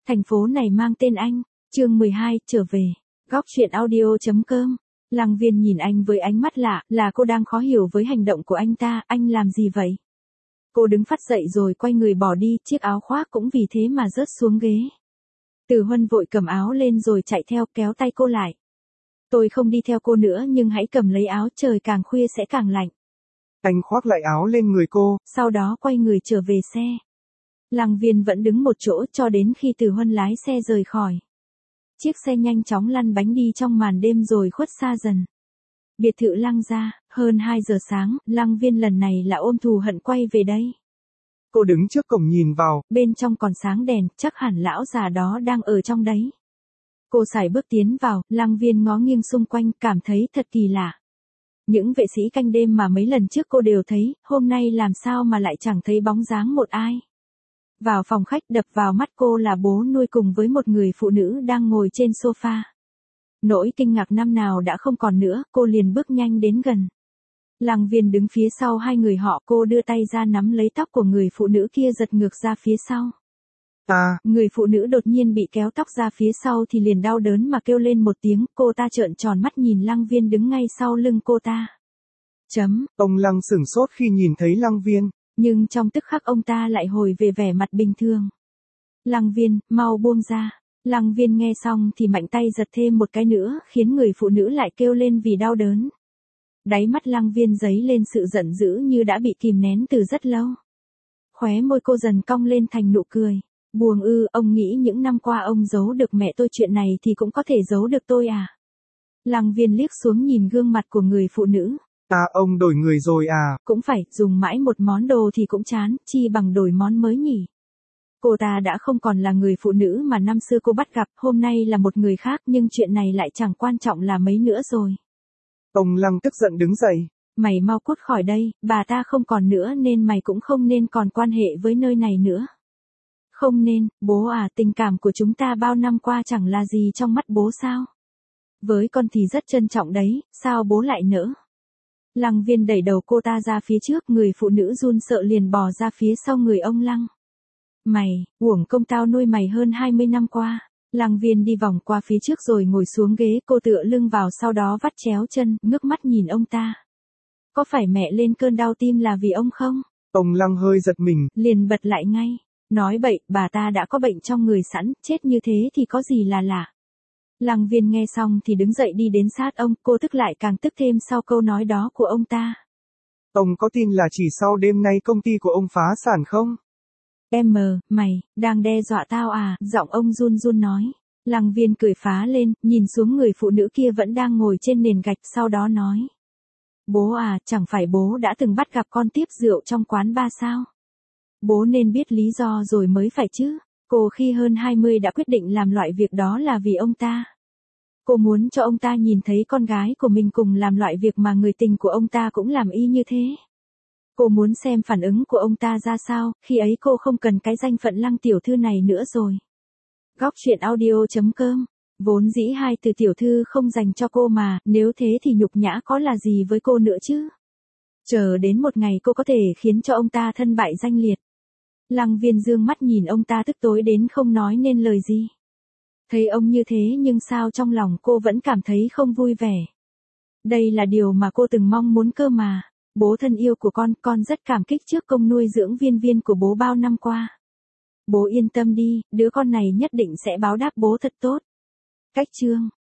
Thành phố này mang tên anh. Chương 12, trở về. Góc truyện audio.com. Lăng Viên nhìn anh với ánh mắt lạ, là cô đang khó hiểu với hành động của anh ta, anh làm gì vậy? Cô đứng phắt dậy rồi quay người bỏ đi, chiếc áo khoác cũng vì thế mà rớt xuống ghế. Từ Huân vội cầm áo lên rồi chạy theo, kéo tay cô lại. Tôi không đi theo cô nữa nhưng hãy cầm lấy áo, trời càng khuya sẽ càng lạnh. Anh khoác lại áo lên người cô. Sau đó quay người trở về xe. Lăng Viên vẫn đứng một chỗ cho đến khi Từ Huân lái xe rời khỏi. Chiếc xe nhanh chóng lăn bánh đi trong màn đêm rồi khuất xa dần. Biệt thự Lăng gia, hơn 2 giờ sáng, Lăng Viên lần này là ôm thù hận quay về đây. Cô đứng trước cổng nhìn vào. Bên trong còn sáng đèn, chắc hẳn lão già đó đang ở trong đấy. Cô sải bước tiến vào, Lăng Viên ngó nghiêng xung quanh, cảm thấy thật kỳ lạ. Những vệ sĩ canh đêm mà mấy lần trước cô đều thấy, hôm nay làm sao mà lại chẳng thấy bóng dáng một ai. Vào phòng khách, đập vào mắt cô là bố nuôi cùng với một người phụ nữ đang ngồi trên sofa. Nỗi kinh ngạc năm nào đã không còn nữa, cô liền bước nhanh đến gần. Lăng Viên đứng phía sau hai người họ, cô đưa tay ra nắm lấy tóc của người phụ nữ kia giật ngược ra phía sau. Người phụ nữ đột nhiên bị kéo tóc ra phía sau thì liền đau đớn mà kêu lên một tiếng, cô ta trợn tròn mắt nhìn Lăng Viên đứng ngay sau lưng cô ta. Ông Lăng sửng sốt khi nhìn thấy Lăng Viên. Nhưng trong tức khắc ông ta lại hồi về vẻ mặt bình thường. Lăng Viên, mau buông ra. Lăng Viên nghe xong thì mạnh tay giật thêm một cái nữa, khiến người phụ nữ lại kêu lên vì đau đớn. Đáy mắt Lăng Viên dấy lên sự giận dữ như đã bị kìm nén từ rất lâu. Khóe môi cô dần cong lên thành nụ cười. Buông ư, ông nghĩ những năm qua ông giấu được mẹ tôi chuyện này thì cũng có thể giấu được tôi à? Lăng Viên liếc xuống nhìn gương mặt của người phụ nữ. Ông đổi người rồi à? Cũng phải, dùng mãi một món đồ thì cũng chán, chi bằng đổi món mới nhỉ? Cô ta đã không còn là người phụ nữ mà năm xưa cô bắt gặp, hôm nay là một người khác, nhưng chuyện này lại chẳng quan trọng là mấy nữa rồi. Ông Lăng tức giận đứng dậy. Mày mau cút khỏi đây, bà ta không còn nữa nên mày cũng không nên còn quan hệ với nơi này nữa. Không nên, bố à, tình cảm của chúng ta bao năm qua chẳng là gì trong mắt bố sao? Với con thì rất trân trọng đấy, sao bố lại nỡ? Lăng Viên đẩy đầu cô ta ra phía trước, người phụ nữ run sợ liền bò ra phía sau người ông Lăng. Mày, uổng công tao nuôi mày hơn 20 năm qua. Lăng Viên đi vòng qua phía trước rồi ngồi xuống ghế, cô tựa lưng vào sau đó vắt chéo chân, ngước mắt nhìn ông ta. Có phải mẹ lên cơn đau tim là vì ông không? Ông Lăng hơi giật mình, liền bật lại ngay. Nói bậy, bà ta đã có bệnh trong người sẵn, chết như thế thì có gì là lạ. Lăng Viên nghe xong thì đứng dậy đi đến sát ông, cô tức lại càng tức thêm sau câu nói đó của ông ta. Ông có tin là chỉ sau đêm nay công ty của ông phá sản không? Mày, đang đe dọa tao à? Giọng ông run run nói. Lăng Viên cười phá lên, nhìn xuống người phụ nữ kia vẫn đang ngồi trên nền gạch, sau đó nói. Bố à, chẳng phải bố đã từng bắt gặp con tiếp rượu trong quán bar sao? Bố nên biết lý do rồi mới phải chứ. Cô khi hơn 20 đã quyết định làm loại việc đó là vì ông ta. Cô muốn cho ông ta nhìn thấy con gái của mình cùng làm loại việc mà người tình của ông ta cũng làm y như thế. Cô muốn xem phản ứng của ông ta ra sao, khi ấy cô không cần cái danh phận Lăng tiểu thư này nữa rồi. Góc truyện audio.com. Vốn dĩ hai từ tiểu thư không dành cho cô mà, nếu thế thì nhục nhã có là gì với cô nữa chứ. Chờ đến một ngày cô có thể khiến cho ông ta thân bại danh liệt. Lăng Viên dương mắt nhìn ông ta tức tối đến không nói nên lời gì. Thấy ông như thế nhưng sao trong lòng cô vẫn cảm thấy không vui vẻ. Đây là điều mà cô từng mong muốn cơ mà. Bố thân yêu của con rất cảm kích trước công nuôi dưỡng Viên Viên của bố bao năm qua. Bố yên tâm đi, đứa con này nhất định sẽ báo đáp bố thật tốt. Cách chương